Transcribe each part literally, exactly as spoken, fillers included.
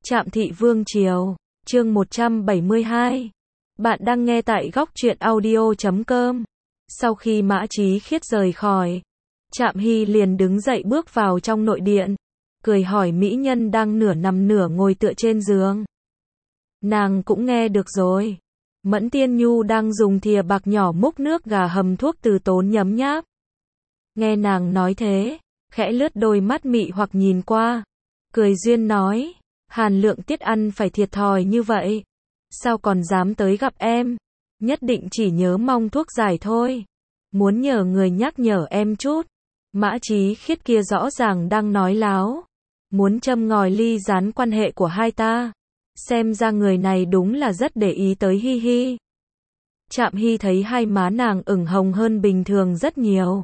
Trạm Thị Vương Triều, chương một trăm bảy mươi hai. Bạn đang nghe tại góc truyện audio chấm com. Sau khi Mã Chí Khiết rời khỏi, Trạm Hy liền đứng dậy bước vào trong nội điện, cười hỏi mỹ nhân đang nửa nằm nửa ngồi tựa trên giường. Nàng cũng nghe được rồi. Mẫn Tiên Nhu đang dùng thìa bạc nhỏ múc nước gà hầm thuốc từ tốn nhấm nháp. Nghe nàng nói thế, khẽ lướt đôi mắt mị hoặc nhìn qua, cười duyên nói, Hàn Lượng Tiết ăn phải thiệt thòi như vậy, sao còn dám tới gặp em, nhất định chỉ nhớ mong thuốc giải thôi, muốn nhờ người nhắc nhở em chút. Mã Chí Khiết kia rõ ràng đang nói láo, muốn châm ngòi ly gián quan hệ của hai ta, xem ra người này đúng là rất để ý tới Hi Hi. Trạm Hy thấy hai má nàng ửng hồng hơn bình thường rất nhiều,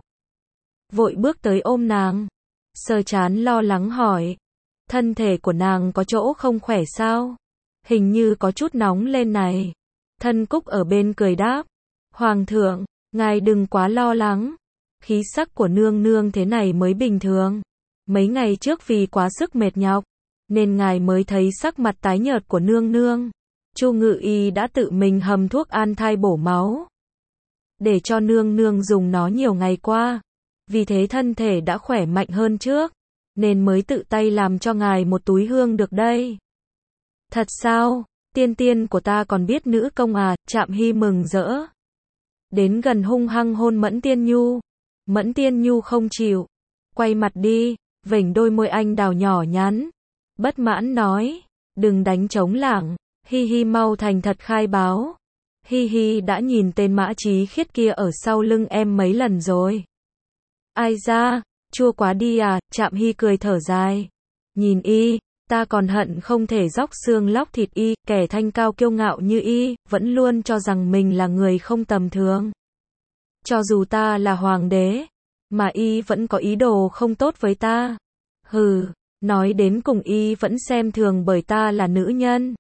vội bước tới ôm nàng, sờ trán lo lắng hỏi, thân thể của nàng có chỗ không khỏe sao? Hình như có chút nóng lên này. Thân Cúc ở bên cười đáp, Hoàng thượng, ngài đừng quá lo lắng, khí sắc của nương nương thế này mới bình thường. Mấy ngày trước vì quá sức mệt nhọc, nên ngài mới thấy sắc mặt tái nhợt của nương nương. Chu Ngự Y đã tự mình hầm thuốc an thai bổ máu, để cho nương nương dùng nó nhiều ngày qua, vì thế thân thể đã khỏe mạnh hơn trước, nên mới tự tay làm cho ngài một túi hương được đây. Thật sao? Tiên tiên của ta còn biết nữ công à? Trạm Hy mừng rỡ, đến gần hung hăng hôn Mẫn Tiên Nhu. Mẫn Tiên Nhu không chịu, quay mặt đi, vểnh đôi môi anh đào nhỏ nhắn, bất mãn nói, đừng đánh trống lảng, Hi Hi mau thành thật khai báo. Hi Hi đã nhìn tên Mã Chí Khiết kia ở sau lưng em mấy lần rồi. Ai ra, chua quá đi à? Trạm Hy cười thở dài, nhìn y, ta còn hận không thể róc xương lóc thịt y, kẻ thanh cao kiêu ngạo như y, vẫn luôn cho rằng mình là người không tầm thường. Cho dù ta là hoàng đế, mà y vẫn có ý đồ không tốt với ta. Hừ, nói đến cùng y vẫn xem thường bởi ta là nữ nhân.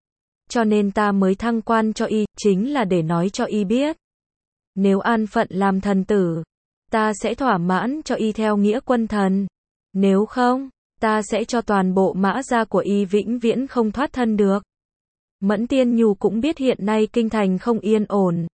Cho nên ta mới thăng quan cho y, chính là để nói cho y biết. Nếu an phận làm thần tử, ta sẽ thỏa mãn cho y theo nghĩa quân thần. Nếu không, ta sẽ cho toàn bộ Mã gia của y vĩnh viễn không thoát thân được. Mẫn Tiên Nhu cũng biết hiện nay kinh thành không yên ổn.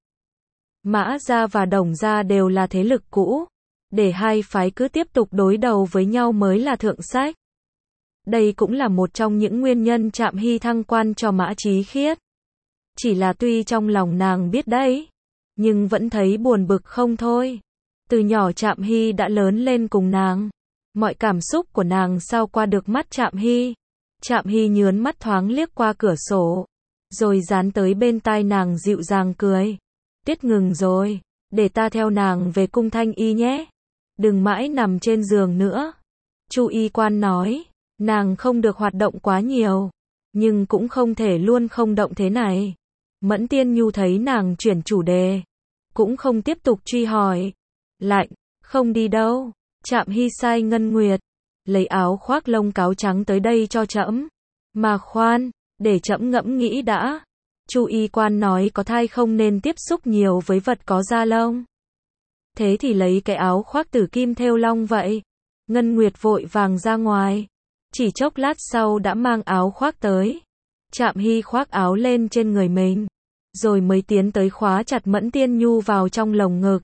Mã gia và Đồng gia đều là thế lực cũ, để hai phái cứ tiếp tục đối đầu với nhau mới là thượng sách. Đây cũng là một trong những nguyên nhân Trạm Hy thăng quan cho Mã Chí Khiết. Chỉ là tuy trong lòng nàng biết đấy, nhưng vẫn thấy buồn bực không thôi. Từ nhỏ Trạm Hy đã lớn lên cùng nàng, mọi cảm xúc của nàng sao qua được mắt Trạm Hy. Trạm Hy nhướn mắt thoáng liếc qua cửa sổ, rồi dán tới bên tai nàng dịu dàng cười. Tiết ngừng rồi, để ta theo nàng về cung Thanh Y nhé. Đừng mãi nằm trên giường nữa. Chu y quan nói, nàng không được hoạt động quá nhiều, nhưng cũng không thể luôn không động thế này. Mẫn Tiên Nhu thấy nàng chuyển chủ đề, cũng không tiếp tục truy hỏi. Lạnh, không đi đâu. Trạm Hy sai Ngân Nguyệt lấy áo khoác lông cáo trắng tới đây cho trẫm. Mà khoan, để trẫm ngẫm nghĩ đã. Chu y quan nói có thai không nên tiếp xúc nhiều với vật có da lông. Thế thì lấy cái áo khoác tử kim thêu long vậy. Ngân Nguyệt vội vàng ra ngoài, chỉ chốc lát sau đã mang áo khoác tới. Trạm Hy khoác áo lên trên người mình, rồi mới tiến tới khóa chặt Mẫn Tiên Nhu vào trong lồng ngực.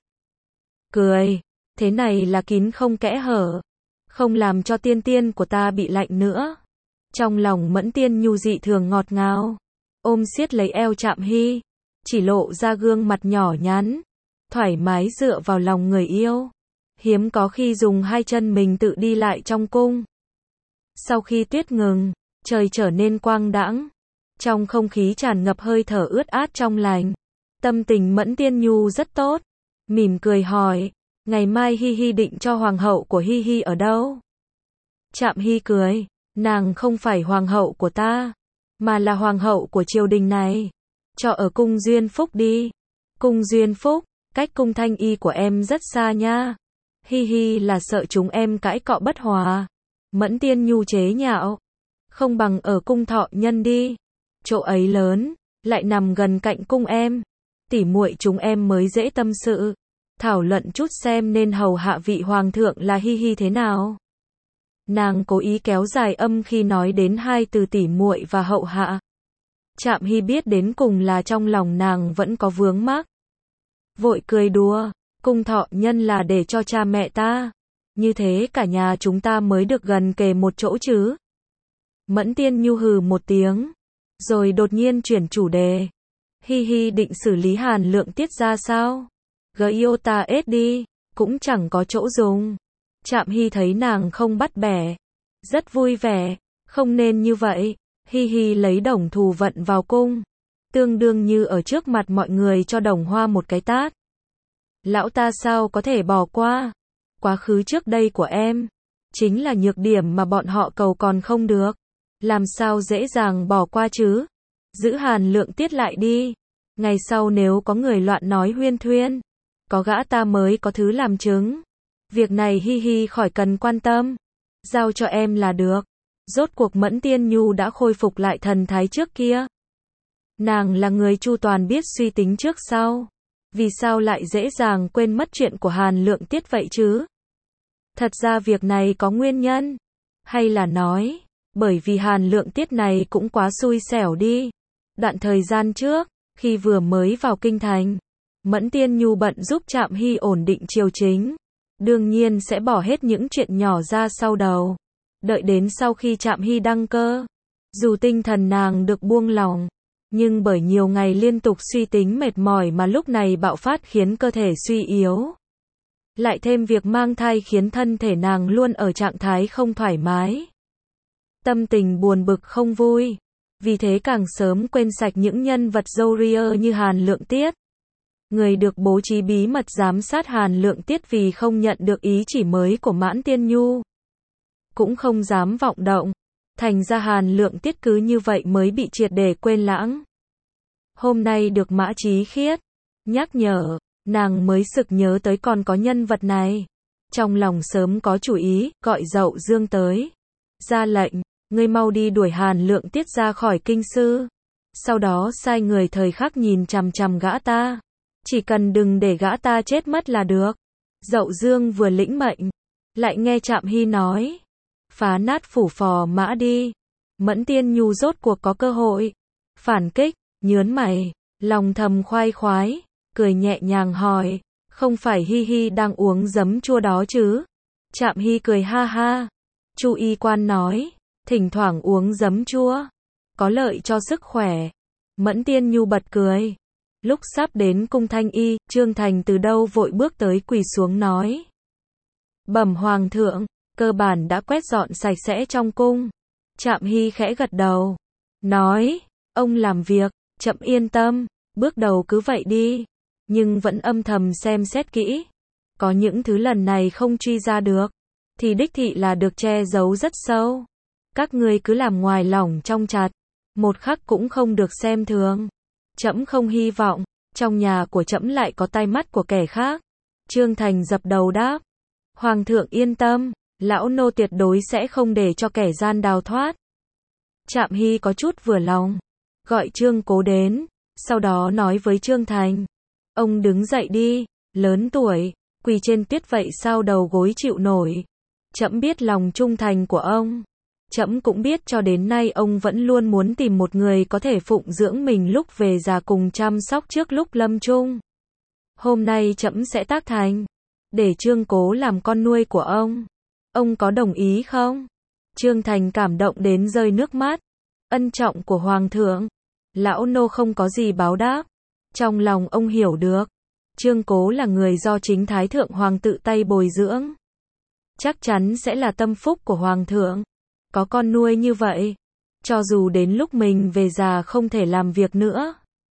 Cười, thế này là kín không kẽ hở, không làm cho tiên tiên của ta bị lạnh nữa. Trong lòng Mẫn Tiên Nhu dị thường ngọt ngào, ôm siết lấy eo Trạm Hy, chỉ lộ ra gương mặt nhỏ nhắn, thoải mái dựa vào lòng người yêu. Hiếm có khi dùng hai chân mình tự đi lại trong cung. Sau khi tuyết ngừng, trời trở nên quang đãng, trong không khí tràn ngập hơi thở ướt át trong lành. Tâm tình Mẫn Tiên Nhu rất tốt, mỉm cười hỏi, ngày mai Hi Hi định cho hoàng hậu của Hi Hi ở đâu? Trạm Hy cười, nàng không phải hoàng hậu của ta, mà là hoàng hậu của triều đình này. Cho ở cung Duyên Phúc đi. Cung Duyên Phúc, cách cung Thanh Y của em rất xa nha. Hi Hi là sợ chúng em cãi cọ bất hòa. Mẫn Tiên Nhu chế nhạo, không bằng ở cung Thọ Nhân đi. Chỗ ấy lớn, lại nằm gần cạnh cung em. Tỉ muội chúng em mới dễ tâm sự, thảo luận chút xem nên hầu hạ vị hoàng thượng là Hi Hi thế nào. Nàng cố ý kéo dài âm khi nói đến hai từ tỉ muội và hậu hạ. Trạm Hy biết đến cùng là trong lòng nàng vẫn có vướng mắc. Vội cười đùa, cung thọ nhân là để cho cha mẹ ta. Như thế cả nhà chúng ta mới được gần kề một chỗ chứ. Mẫn Tiên Nhu hừ một tiếng, rồi đột nhiên chuyển chủ đề. Hi hi định xử lý Hàn Lượng Tiết ra sao? Giota ết đi, cũng chẳng có chỗ dùng. Trạm Hy thấy nàng không bắt bẻ, rất vui vẻ, không nên như vậy. Hi hi lấy Đồng Thù Vận vào cung, tương đương như ở trước mặt mọi người cho Đồng Hoa một cái tát. Lão ta sao có thể bỏ qua? Quá khứ trước đây của em, chính là nhược điểm mà bọn họ cầu còn không được. Làm sao dễ dàng bỏ qua chứ? Giữ Hàn Lượng Tiết lại đi. Ngày sau nếu có người loạn nói huyên thuyên, có gã ta mới có thứ làm chứng. Việc này hi hi khỏi cần quan tâm. Giao cho em là được. Rốt cuộc Mẫn Tiên Nhu đã khôi phục lại thần thái trước kia. Nàng là người chu toàn biết suy tính trước sau. Vì sao lại dễ dàng quên mất chuyện của Hàn Lượng Tiết vậy chứ? Thật ra việc này có nguyên nhân. Hay là nói, bởi vì Hàn Lượng Tiết này cũng quá xui xẻo đi. Đoạn thời gian trước, khi vừa mới vào kinh thành, Mẫn Tiên Nhu bận giúp Trạm Hy ổn định triều chính. Đương nhiên sẽ bỏ hết những chuyện nhỏ ra sau đầu. Đợi đến sau khi Trạm Hy đăng cơ, dù tinh thần nàng được buông lỏng, nhưng bởi nhiều ngày liên tục suy tính mệt mỏi mà lúc này bạo phát khiến cơ thể suy yếu. Lại thêm việc mang thai khiến thân thể nàng luôn ở trạng thái không thoải mái. Tâm tình buồn bực không vui. Vì thế càng sớm quên sạch những nhân vật râu ria như Hàn Lượng Tiết. Người được bố trí bí mật giám sát Hàn Lượng Tiết vì không nhận được ý chỉ mới của Mãn Tiên Nhu. Cũng không dám vọng động. Thành ra Hàn Lượng Tiết cứ như vậy mới bị triệt để quên lãng. Hôm nay được Mã Chí Khiết nhắc nhở, nàng mới sực nhớ tới còn có nhân vật này. Trong lòng sớm có chủ ý, gọi Dậu Dương tới. Ra lệnh, ngươi mau đi đuổi Hàn Lượng Tiết ra khỏi kinh sư. Sau đó sai người thời khắc nhìn chằm chằm gã ta. Chỉ cần đừng để gã ta chết mất là được. Dậu Dương vừa lĩnh mệnh, lại nghe Trạm Hy nói. Phá nát phủ phò mã đi. Mẫn Tiên Nhu rốt cuộc có cơ hội. Phản kích, nhớn mày, lòng thầm khoái khoái, cười nhẹ nhàng hỏi. Không phải hi hi đang uống giấm chua đó chứ? Trạm Hy cười ha ha. Chu y quan nói, thỉnh thoảng uống giấm chua, có lợi cho sức khỏe. Mẫn Tiên Nhu bật cười. Lúc sắp đến cung Thanh Y, Trương Thành từ đâu vội bước tới quỳ xuống nói. Bẩm Hoàng thượng, cơ bản đã quét dọn sạch sẽ trong cung. Trạm Hy khẽ gật đầu. Nói, ông làm việc, chậm yên tâm, bước đầu cứ vậy đi. Nhưng vẫn âm thầm xem xét kỹ. Có những thứ lần này không truy ra được, thì đích thị là được che giấu rất sâu. Các ngươi cứ làm ngoài lỏng trong chặt, một khắc cũng không được xem thường. Trẫm không hy vọng, trong nhà của trẫm lại có tai mắt của kẻ khác. Trương Thành dập đầu đáp. Hoàng thượng yên tâm, lão nô tuyệt đối sẽ không để cho kẻ gian đào thoát. Trạm Hy có chút vừa lòng, gọi Trương Cố đến, sau đó nói với Trương Thành. Ông đứng dậy đi, lớn tuổi, quỳ trên tuyết vậy sao đầu gối chịu nổi. Trẫm biết lòng trung thành của ông. Trẫm cũng biết cho đến nay ông vẫn luôn muốn tìm một người có thể phụng dưỡng mình lúc về già cùng chăm sóc trước lúc lâm chung. Hôm nay trẫm sẽ tác thành, để Trương Cố làm con nuôi của ông. Ông có đồng ý không? Trương Thành cảm động đến rơi nước mắt. Ân trọng của Hoàng thượng, lão nô không có gì báo đáp. Trong lòng ông hiểu được, Trương Cố là người do chính Thái Thượng Hoàng tự tay bồi dưỡng. Chắc chắn sẽ là tâm phúc của Hoàng thượng. Có con nuôi như vậy, cho dù đến lúc mình về già không thể làm việc nữa,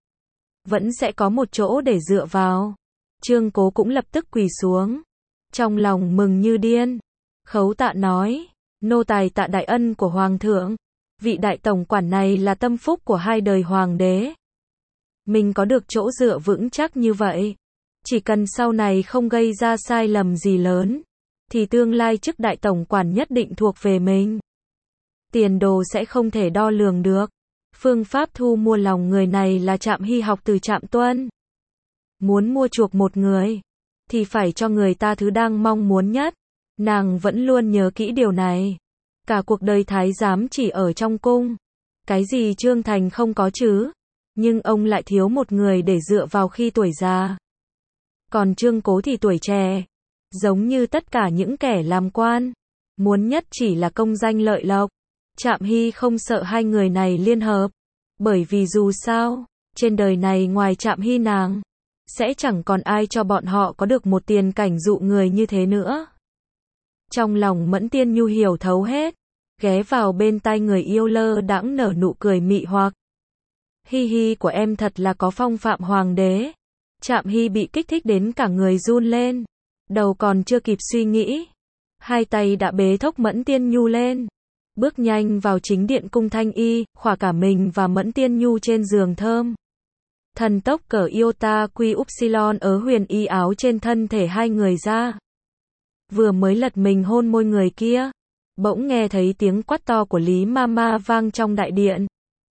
vẫn sẽ có một chỗ để dựa vào. Trương Cố cũng lập tức quỳ xuống, trong lòng mừng như điên. Khấu tạ nói, nô tài tạ đại ân của Hoàng thượng. Vị đại tổng quản này là tâm phúc của hai đời hoàng đế. Mình có được chỗ dựa vững chắc như vậy, chỉ cần sau này không gây ra sai lầm gì lớn, thì tương lai chức đại tổng quản nhất định thuộc về mình. Tiền đồ sẽ không thể đo lường được. Phương pháp thu mua lòng người này là Trạm Hy học từ Trạm Tuân. Muốn mua chuộc một người, thì phải cho người ta thứ đang mong muốn nhất. Nàng vẫn luôn nhớ kỹ điều này. Cả cuộc đời thái giám chỉ ở trong cung. Cái gì Trương Thành không có chứ? Nhưng ông lại thiếu một người để dựa vào khi tuổi già. Còn Trương Cố thì tuổi trẻ. Giống như tất cả những kẻ làm quan. Muốn nhất chỉ là công danh lợi lộc. Trạm Hy không sợ hai người này liên hợp. Bởi vì dù sao, trên đời này ngoài Trạm Hy nàng, sẽ chẳng còn ai cho bọn họ có được một tiền cảnh dụ người như thế nữa. Trong lòng Mẫn Tiên Nhu hiểu thấu hết, ghé vào bên tai người yêu lơ đãng nở nụ cười mị hoặc. Hi hi của em thật là có phong phạm hoàng đế. Trạm Hy bị kích thích đến cả người run lên. Đầu còn chưa kịp suy nghĩ, hai tay đã bế thốc Mẫn Tiên Nhu lên. Bước nhanh vào chính điện cung Thanh Y, khỏa cả mình và Mẫn Tiên Nhu trên giường thơm. Thần tốc cởi iota quy upsilon ở huyền y áo trên thân thể hai người ra. Vừa mới lật mình hôn môi người kia, bỗng nghe thấy tiếng quát to của Lý Mama vang trong đại điện.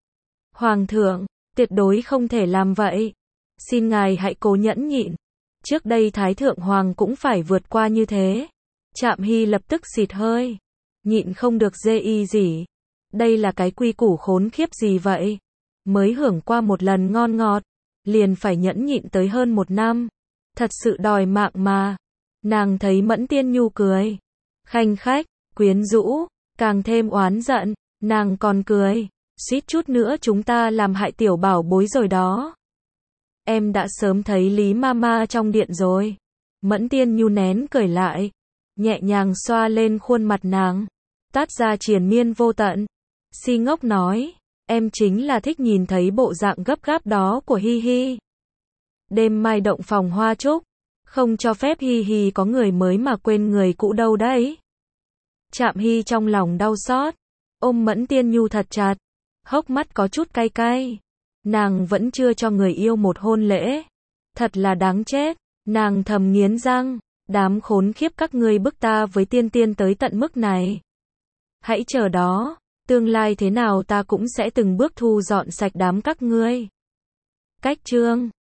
Hoàng thượng, tuyệt đối không thể làm vậy. Xin ngài hãy cố nhẫn nhịn. Trước đây Thái Thượng Hoàng cũng phải vượt qua như thế. Trạm Hy lập tức xịt hơi. Nhịn không được dê y gì. Đây là cái quy củ khốn khiếp gì vậy? Mới hưởng qua một lần ngon ngọt, liền phải nhẫn nhịn tới hơn một năm. Thật sự đòi mạng mà. Nàng thấy Mẫn Tiên Nhu cười. Khanh khách, quyến rũ, càng thêm oán giận. Nàng còn cười. Suýt chút nữa chúng ta làm hại tiểu bảo bối rồi đó. Em đã sớm thấy Lý Mama trong điện rồi. Mẫn Tiên Nhu nén cười lại, nhẹ nhàng xoa lên khuôn mặt nàng, tát ra triền miên vô tận. Si ngốc nói, em chính là thích nhìn thấy bộ dạng gấp gáp đó của Hi Hi. Đêm mai động phòng hoa trúc, không cho phép Hi Hi có người mới mà quên người cũ đâu đấy. Trạm Hy trong lòng đau xót, ôm Mẫn Tiên Nhu thật chặt, hốc mắt có chút cay cay. Nàng vẫn chưa cho người yêu một hôn lễ. Thật là đáng chết. Nàng thầm nghiến răng. Đám khốn khiếp các ngươi bức ta với tiên tiên tới tận mức này. Hãy chờ đó. Tương lai thế nào ta cũng sẽ từng bước thu dọn sạch đám các ngươi. Cách chương